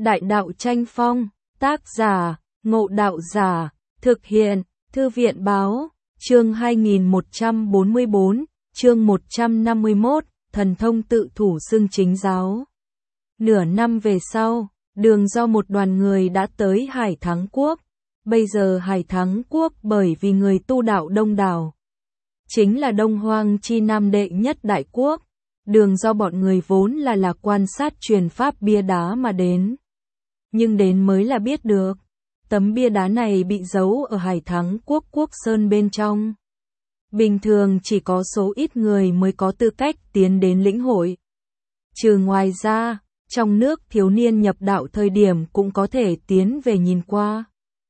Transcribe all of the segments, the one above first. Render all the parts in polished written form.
Đại đạo tranh phong, tác giả, Ngộ Đạo Giả, thực hiện, Thư viện Báo, chương 2144, chương 151, thần thông tự thủ xưng chính giáo. Nửa năm về sau, Đường do một đoàn người đã tới Hải Thắng Quốc. Bây giờ Hải Thắng Quốc bởi vì người tu đạo đông đảo, chính là Đông Hoang chi nam đệ nhất đại quốc. Đường do bọn người vốn là quan sát truyền pháp bia đá mà đến. Nhưng đến mới là biết được, tấm bia đá này bị giấu ở Hải Thắng Quốc Quốc Sơn bên trong. Bình thường chỉ có số ít người mới có tư cách tiến đến lĩnh hội. Trừ ngoài ra, trong nước thiếu niên nhập đạo thời điểm cũng có thể tiến về nhìn qua.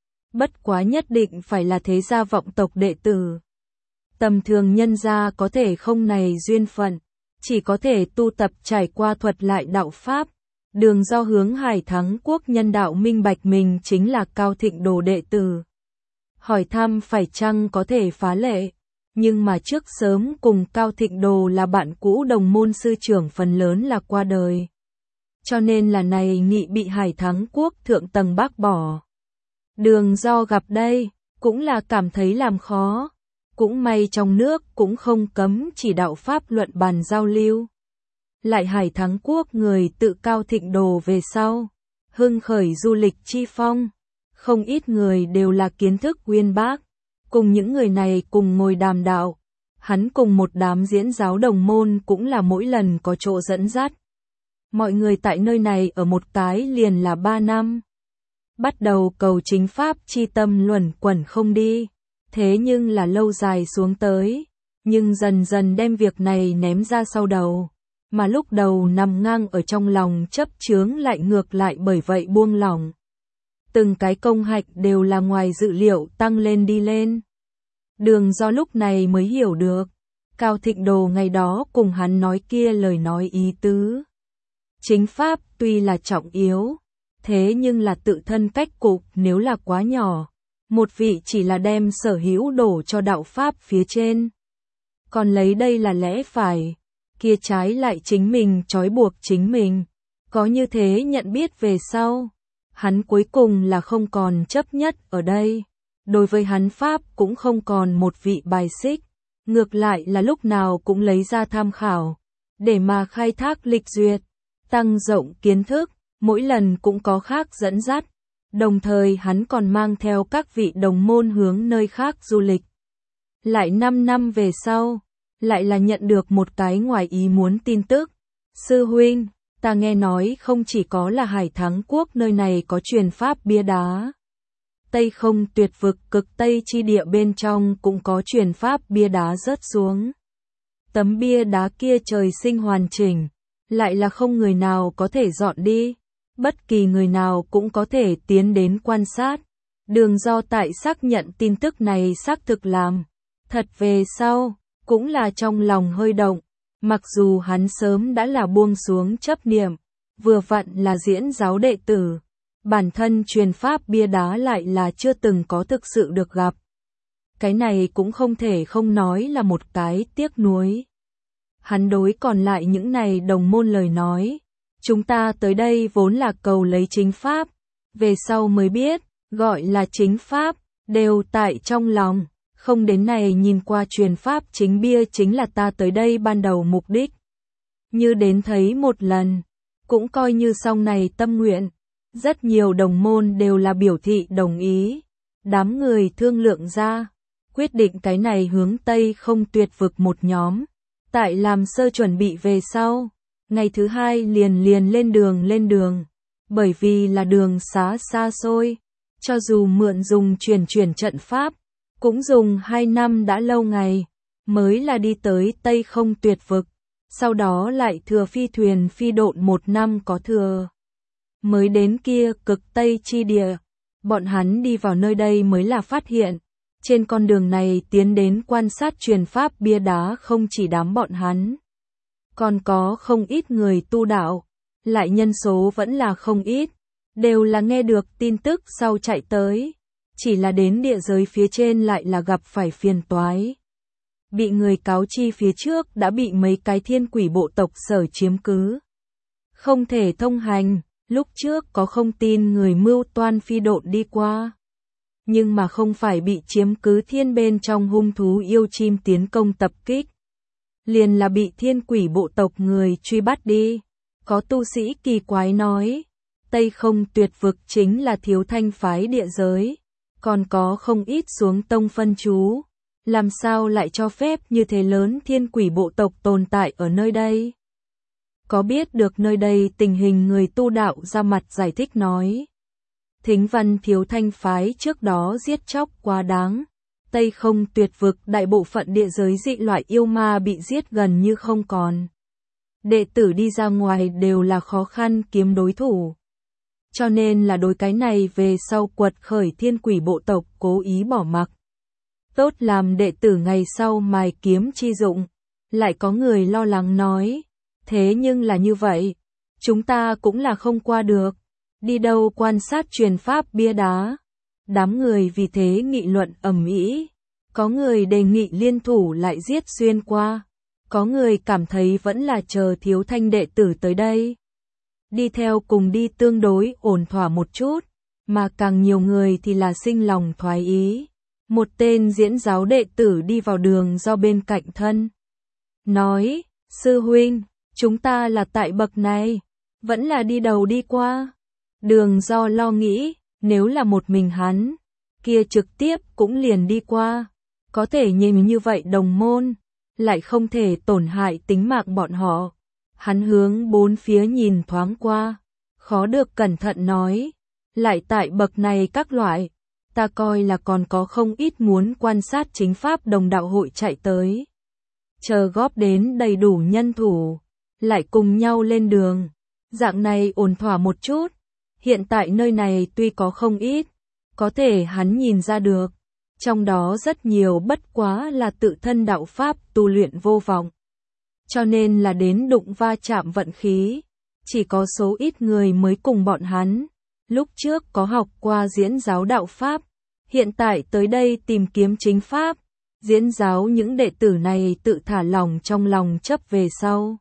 Bất quá nhất định phải là thế gia vọng tộc đệ tử. Tầm thường nhân gia có thể không này duyên phận, chỉ có thể tu tập trải qua thuật lại đạo pháp. Đường do hướng Hải Thắng Quốc nhân đạo minh bạch mình chính là Cao Thịnh Đồ đệ tử. Hỏi thăm phải chăng có thể phá lệ, nhưng mà trước sớm cùng Cao Thịnh Đồ là bạn cũ đồng môn sư trưởng phần lớn là qua đời. Cho nên là này nghị bị Hải Thắng Quốc thượng tầng bác bỏ. Đường do gặp đây, cũng là cảm thấy làm khó. Cũng may trong nước cũng không cấm chỉ đạo pháp luận bàn giao lưu. Lại Hải Thắng Quốc người tự Cao Thịnh Đồ về sau, hưng khởi du lịch chi phong. Không ít người đều là kiến thức uyên bác. Cùng những người này cùng ngồi đàm đạo. Hắn cùng một đám diễn giáo đồng môn cũng là mỗi lần có chỗ dẫn dắt. Mọi người tại nơi này ở một cái liền là 3 năm. Bắt đầu cầu chính pháp chi tâm luẩn quẩn không đi. Thế nhưng là lâu dài xuống tới. Nhưng dần dần đem việc này ném ra sau đầu. Mà lúc đầu nằm ngang ở trong lòng chấp chướng lại ngược lại bởi vậy buông lỏng. Từng cái công hạnh đều là ngoài dự liệu tăng lên đi lên. Đường do lúc này mới hiểu được. Cao Thịnh Đồ ngày đó cùng hắn nói kia lời nói ý tứ. Chính pháp tuy là trọng yếu, thế nhưng là tự thân cách cục nếu là quá nhỏ. Một vị chỉ là đem sở hữu đổ cho đạo pháp phía trên. Còn lấy đây là lẽ phải, kia trái lại chính mình trói buộc chính mình. Có như thế nhận biết về sau, hắn cuối cùng là không còn chấp nhất ở đây. Đối với hắn pháp cũng không còn một vị bài xích, ngược lại là lúc nào cũng lấy ra tham khảo, để mà khai thác lịch duyệt, tăng rộng kiến thức, mỗi lần cũng có khác dẫn dắt. Đồng thời hắn còn mang theo các vị đồng môn hướng nơi khác du lịch. Lại 5 năm về sau, lại là nhận được một cái ngoài ý muốn tin tức. Sư huynh, ta nghe nói không chỉ có là Hải Thắng Quốc nơi này có truyền pháp bia đá. Tây Không Tuyệt Vực cực Tây chi địa bên trong cũng có truyền pháp bia đá rớt xuống. Tấm bia đá kia trời sinh hoàn chỉnh, lại là không người nào có thể dọn đi. Bất kỳ người nào cũng có thể tiến đến quan sát. Đường do tại xác nhận tin tức này xác thực làm thật về sau, cũng là trong lòng hơi động. Mặc dù hắn sớm đã là buông xuống chấp niệm, vừa vặn là diễn giáo đệ tử, bản thân truyền pháp bia đá lại là chưa từng có thực sự được gặp. Cái này cũng không thể không nói là một cái tiếc nuối. Hắn đối còn lại những này đồng môn lời nói. Chúng ta tới đây vốn là cầu lấy chính pháp, về sau mới biết, gọi là chính pháp, đều tại trong lòng, không đến này nhìn qua truyền pháp chính bia chính là ta tới đây ban đầu mục đích. Như đến thấy một lần, cũng coi như xong này tâm nguyện, rất nhiều đồng môn đều là biểu thị đồng ý, đám người thương lượng ra, quyết định cái này hướng Tây Không Tuyệt Vực một nhóm, tại làm sơ chuẩn bị về sau. Ngày thứ hai liền lên đường, bởi vì là đường xá xa xôi, cho dù mượn dùng chuyển trận pháp, cũng dùng 2 năm đã lâu ngày, mới là đi tới Tây Không Tuyệt Vực, sau đó lại thừa phi thuyền phi độn 1 năm có thừa. Mới đến kia cực Tây chi địa, bọn hắn đi vào nơi đây mới là phát hiện, trên con đường này tiến đến quan sát truyền pháp bia đá không chỉ đám bọn hắn. Còn có không ít người tu đạo, lại nhân số vẫn là không ít, đều là nghe được tin tức sau chạy tới, chỉ là đến địa giới phía trên lại là gặp phải phiền toái. Bị người cáo chi phía trước đã bị mấy cái thiên quỷ bộ tộc sở chiếm cứ. Không thể thông hành, Lúc trước có không tin người mưu toan phi độn đi qua. Nhưng mà không phải bị chiếm cứ thiên bên trong hung thú yêu chim tiến công tập kích. Liền là bị thiên quỷ bộ tộc người truy bắt đi. Có tu sĩ kỳ quái nói, Tây Không Tuyệt Vực chính là Thiếu Thanh phái địa giới, còn có không ít xuống tông phân chú, làm sao lại cho phép như thế lớn thiên quỷ bộ tộc tồn tại ở nơi đây? Có biết được nơi đây tình hình người tu đạo ra mặt giải thích nói. Thính văn Thiếu Thanh phái trước đó giết chóc quá đáng. Tây Không Tuyệt Vực đại bộ phận địa giới dị loại yêu ma bị giết gần như không còn. Đệ tử đi ra ngoài đều là khó khăn kiếm đối thủ. Cho nên là đối cái này về sau quật khởi thiên quỷ bộ tộc cố ý bỏ mặc. Tốt làm đệ tử ngày sau mài kiếm chi dụng. Lại có người lo lắng nói. Thế nhưng là như vậy. Chúng ta cũng là không qua được. Đi đâu quan sát truyền pháp bia đá. Đám người vì thế nghị luận ầm ĩ. Có người đề nghị liên thủ lại giết xuyên qua. Có người cảm thấy vẫn là chờ Thiếu Thanh đệ tử tới đây. Đi theo cùng đi tương đối ổn thỏa một chút. Mà càng nhiều người thì là sinh lòng thoái ý. Một tên diễn giáo đệ tử đi vào đường do bên cạnh thân. Nói, sư huynh, chúng ta là tại bậc này. Vẫn là đi đầu đi qua. Đường do lo nghĩ, nếu là một mình hắn, kia trực tiếp cũng liền đi qua. Có thể nhìn như vậy đồng môn, lại không thể tổn hại tính mạng bọn họ. Hắn hướng bốn phía nhìn thoáng qua, khó được cẩn thận nói. Lại tại bậc này các loại, ta coi là còn có không ít muốn quan sát chính pháp đồng đạo hội chạy tới. Chờ góp đến đầy đủ nhân thủ, lại cùng nhau lên đường. Dạng này ổn thỏa một chút. Hiện tại nơi này tuy có không ít, có thể hắn nhìn ra được. Trong đó rất nhiều bất quá là tự thân đạo pháp tu luyện vô vọng. Cho nên là đến đụng va chạm vận khí. Chỉ có số ít người mới cùng bọn hắn. Lúc trước có học qua diễn giáo đạo pháp. Hiện tại tới đây tìm kiếm chính pháp. Diễn giáo những đệ tử này tự thả lòng trong lòng chấp về sau.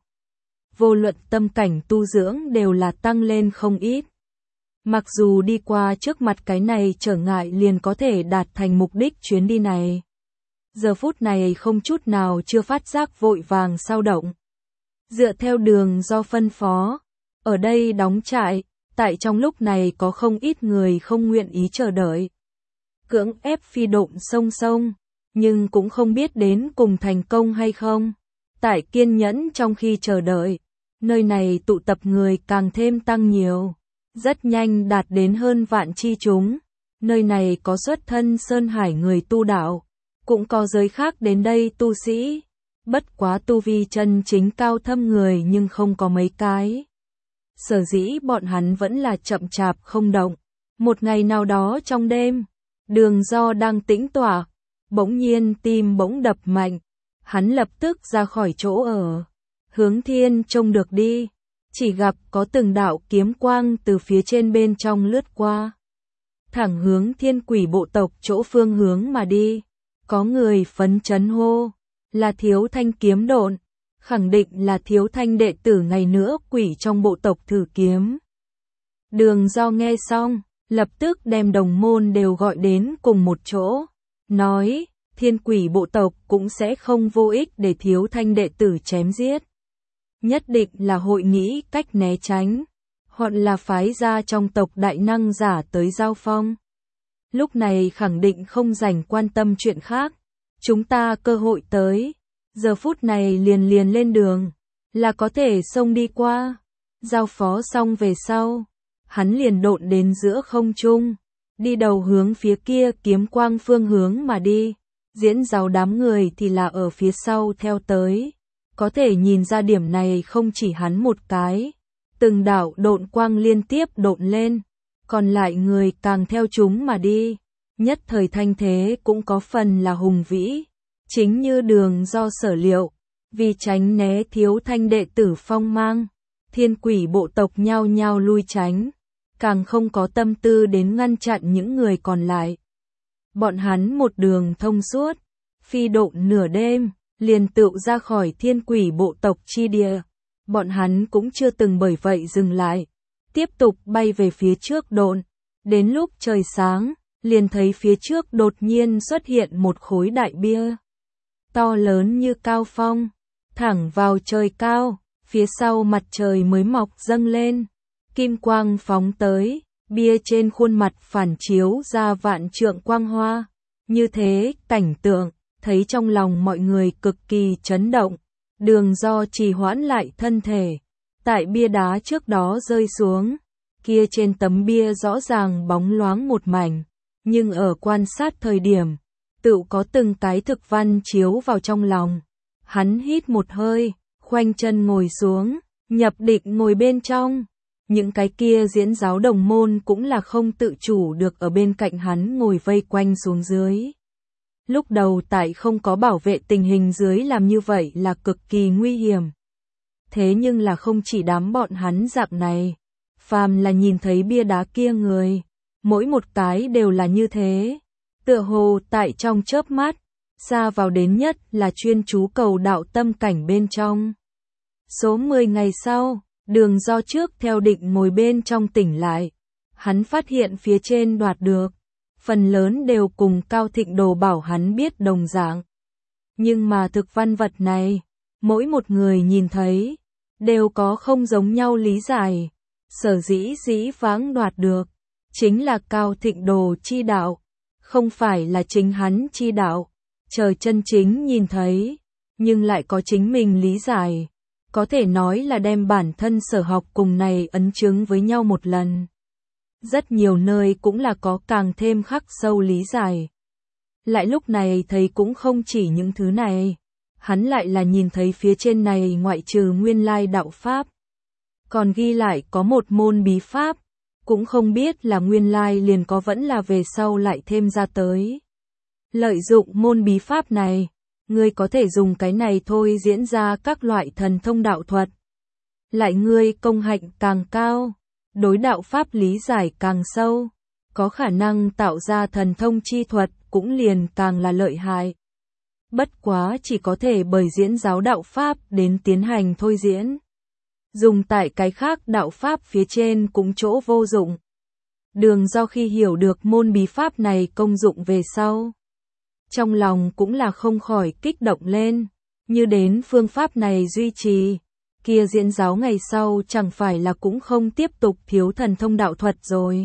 Vô luận tâm cảnh tu dưỡng đều là tăng lên không ít. Mặc dù đi qua trước mặt cái này trở ngại liền có thể đạt thành mục đích chuyến đi này. Giờ phút này không chút nào chưa phát giác vội vàng sao động. Dựa theo đường do phân phó, ở đây đóng trại, tại trong lúc này có không ít người không nguyện ý chờ đợi. Cưỡng ép phi độn sông sông, nhưng cũng không biết đến cùng thành công hay không. Tại kiên nhẫn trong khi chờ đợi, nơi này tụ tập người càng thêm tăng nhiều. Rất nhanh đạt đến hơn vạn chi chúng. Nơi này có xuất thân Sơn Hải người tu đạo. Cũng có giới khác đến đây tu sĩ. Bất quá tu vi chân chính cao thâm người nhưng không có mấy cái. Sở dĩ bọn hắn vẫn là chậm chạp không động. Một ngày nào đó trong đêm, đường do đang tĩnh tọa. Bỗng nhiên tim bỗng đập mạnh. Hắn lập tức ra khỏi chỗ ở. Hướng thiên trông được đi. Chỉ gặp có từng đạo kiếm quang từ phía trên bên trong lướt qua. Thẳng hướng thiên quỷ bộ tộc chỗ phương hướng mà đi. Có người phấn chấn hô. Là Thiếu Thanh kiếm độn. Khẳng định là Thiếu Thanh đệ tử ngày nữa quỷ trong bộ tộc thử kiếm. Đường do nghe xong, lập tức đem đồng môn đều gọi đến cùng một chỗ. Nói, thiên quỷ bộ tộc cũng sẽ không vô ích để Thiếu Thanh đệ tử chém giết. Nhất định là hội nghĩ cách né tránh, hoặc là phái ra trong tộc đại năng giả tới giao phong. Lúc này khẳng định không rảnh quan tâm chuyện khác, chúng ta cơ hội tới, giờ phút này liền lên đường, là có thể xông đi qua. Giao phó xong về sau, hắn liền độn đến giữa không trung, đi đầu hướng phía kia kiếm quang phương hướng mà đi, diễn giáo đám người thì là ở phía sau theo tới. Có thể nhìn ra điểm này không chỉ hắn một cái, từng đạo độn quang liên tiếp độn lên, còn lại người càng theo chúng mà đi, nhất thời thanh thế cũng có phần là hùng vĩ, chính như đường do sở liệu, vì tránh né Thiếu Thanh đệ tử phong mang, thiên quỷ bộ tộc nhao nhao lui tránh, càng không có tâm tư đến ngăn chặn những người còn lại. Bọn hắn một đường thông suốt, phi độn nửa đêm. Liền tựu ra khỏi thiên quỷ bộ tộc chi địa. Bọn hắn cũng chưa từng bởi vậy dừng lại. tiếp tục bay về phía trước độn. Đến lúc trời sáng, liền thấy phía trước đột nhiên xuất hiện một khối đại bia. To lớn như cao phong, thẳng vào trời cao, phía sau mặt trời mới mọc dâng lên. Kim quang phóng tới, bia trên khuôn mặt phản chiếu ra vạn trượng quang hoa. Như thế, cảnh tượng, thấy trong lòng mọi người cực kỳ chấn động. Đường Do trì hoãn lại thân thể. Tại bia đá trước đó rơi xuống, kia trên tấm bia rõ ràng bóng loáng một mảnh. Nhưng ở quan sát thời điểm, tựu có từng cái thực văn chiếu vào trong lòng. Hắn hít một hơi, khoanh chân ngồi xuống, nhập định ngồi bên trong. Những cái kia diễn giáo đồng môn cũng là không tự chủ được ở bên cạnh hắn ngồi vây quanh xuống dưới. Lúc đầu tại không có bảo vệ tình hình dưới làm như vậy là cực kỳ nguy hiểm. Thế nhưng là không chỉ đám bọn hắn dạng này, phàm là nhìn thấy bia đá kia người, mỗi một cái đều là như thế. Tựa hồ tại trong chớp mắt, xa vào đến nhất là chuyên chú cầu đạo tâm cảnh bên trong. Số 10 ngày sau, Đường Do trước theo định ngồi bên trong tỉnh lại. Hắn phát hiện phía trên đoạt được, phần lớn đều cùng Cao Thịnh Đồ bảo hắn biết đồng dạng. Nhưng mà thực văn vật này, mỗi một người nhìn thấy, đều có không giống nhau lý giải. Sở dĩ vãng đoạt được, chính là Cao Thịnh Đồ chi đạo, không phải là chính hắn chi đạo. Chờ chân chính nhìn thấy, nhưng lại có chính mình lý giải. Có thể nói là đem bản thân sở học cùng này ấn chứng với nhau một lần. Rất nhiều nơi cũng là có càng thêm khắc sâu lý giải. Lại lúc này thấy cũng không chỉ những thứ này. Hắn lại là nhìn thấy phía trên này ngoại trừ nguyên lai đạo Pháp. Còn ghi lại có một môn bí Pháp. Cũng không biết là nguyên lai liền có vẫn là về sau lại thêm ra tới. Lợi dụng môn bí Pháp này, ngươi có thể dùng cái này thôi diễn ra các loại thần thông đạo thuật. Lại ngươi công hạnh càng cao, đối đạo Pháp lý giải càng sâu, có khả năng tạo ra thần thông chi thuật cũng liền càng là lợi hại. Bất quá chỉ có thể bởi diễn giáo đạo Pháp đến tiến hành thôi diễn. Dùng tại cái khác đạo Pháp phía trên cũng chỗ vô dụng. Đường Do khi hiểu được môn bí Pháp này công dụng về sau, trong lòng cũng là không khỏi kích động lên, như đến phương pháp này duy trì, kia diễn giáo ngày sau chẳng phải là cũng không tiếp tục thiếu thần thông đạo thuật rồi.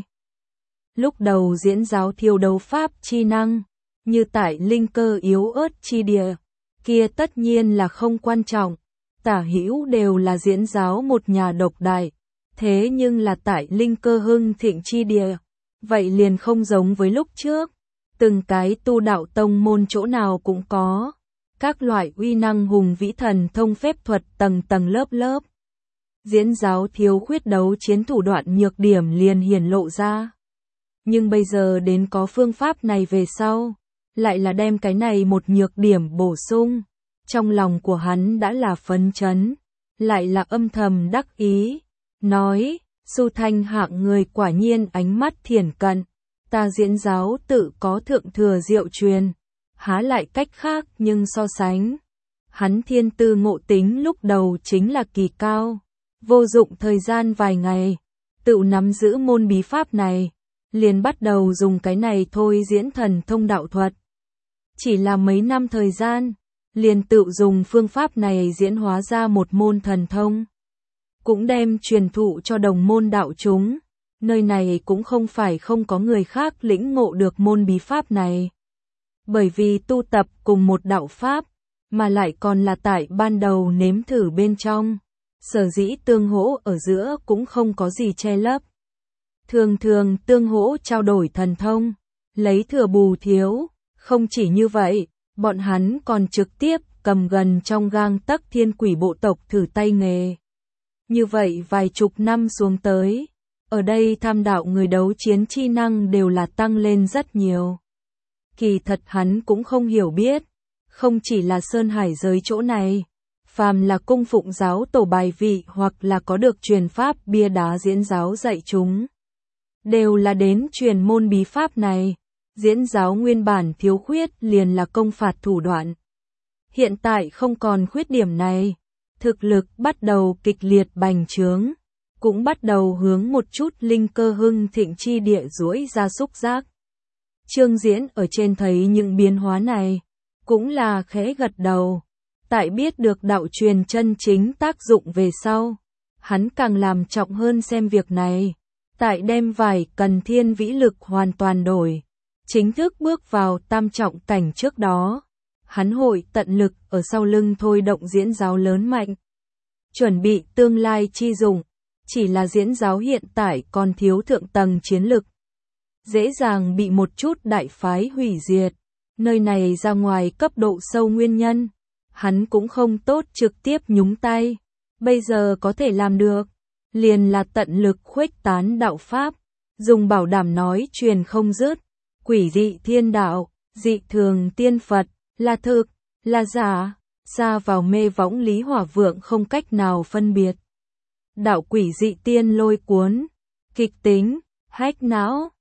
Lúc đầu diễn giáo thiếu đấu pháp chi năng, như tại linh cơ yếu ớt chi địa, kia tất nhiên là không quan trọng, tả hữu đều là diễn giáo một nhà độc đại, thế nhưng là tại linh cơ hưng thịnh chi địa, vậy liền không giống với lúc trước. Từng cái tu đạo tông môn chỗ nào cũng có, các loại uy năng hùng vĩ thần thông phép thuật tầng tầng lớp lớp. Diễn giáo thiếu khuyết đấu chiến thủ đoạn nhược điểm liền hiển lộ ra. Nhưng bây giờ đến có phương pháp này về sau, lại là đem cái này một nhược điểm bổ sung. Trong lòng của hắn đã là phấn chấn, lại là âm thầm đắc ý, nói, Su Thanh hạng người quả nhiên ánh mắt thiển cận. Ta diễn giáo tự có thượng thừa diệu truyền, há lại cách khác nhưng so sánh. Hắn thiên tư ngộ tính lúc đầu chính là kỳ cao, vô dụng thời gian vài ngày, tự nắm giữ môn bí Pháp này, liền bắt đầu dùng cái này thôi diễn thần thông đạo thuật. Chỉ là mấy năm thời gian, liền tự dùng phương pháp này diễn hóa ra một môn thần thông. Cũng đem truyền thụ cho đồng môn đạo chúng. Nơi này cũng không phải không có người khác lĩnh ngộ được môn bí Pháp này. Bởi vì tu tập cùng một đạo Pháp, mà lại còn là tại ban đầu nếm thử bên trong. Sở dĩ tương hỗ ở giữa cũng không có gì che lấp. Thường thường tương hỗ trao đổi thần thông, lấy thừa bù thiếu. Không chỉ như vậy, bọn hắn còn trực tiếp cầm gần trong gang tấc thiên quỷ bộ tộc thử tay nghề. Như vậy vài chục năm xuống tới, ở đây tham đạo người đấu chiến chi năng đều là tăng lên rất nhiều. Kỳ thật hắn cũng không hiểu biết, không chỉ là Sơn Hải giới chỗ này, phàm là cung phụng giáo tổ bài vị hoặc là có được truyền pháp bia đá diễn giáo dạy chúng, đều là đến truyền môn bí Pháp này. Diễn giáo nguyên bản thiếu khuyết liền là công phạt thủ đoạn. Hiện tại không còn khuyết điểm này, thực lực bắt đầu kịch liệt bành trướng. cũng bắt đầu hướng một chút linh cơ hưng thịnh chi địa duỗi ra xúc giác. Trương Diễn ở trên thấy những biến hóa này, cũng là khẽ gật đầu. Tại biết được đạo truyền chân chính tác dụng về sau, hắn càng làm trọng hơn xem việc này. Tại đem vài cần thiên vĩ lực hoàn toàn đổi, chính thức bước vào tam trọng cảnh trước đó. Hắn hội tận lực ở sau lưng thôi động diễn giáo lớn mạnh. Chuẩn bị tương lai chi dụng, chỉ là diễn giáo hiện tại còn thiếu thượng tầng chiến lực. Dễ dàng bị một chút đại phái hủy diệt. Nơi này ra ngoài cấp độ sâu nguyên nhân, hắn cũng không tốt trực tiếp nhúng tay. Bây giờ có thể làm được, liền là tận lực khuếch tán đạo pháp, dùng bảo đảm nói truyền không dứt. Quỷ dị thiên đạo, dị thường tiên Phật, là thực, là giả, xa vào mê võng Lý Hỏa Vượng không cách nào phân biệt. Đạo quỷ dị tiên lôi cuốn, kịch tính, hách não,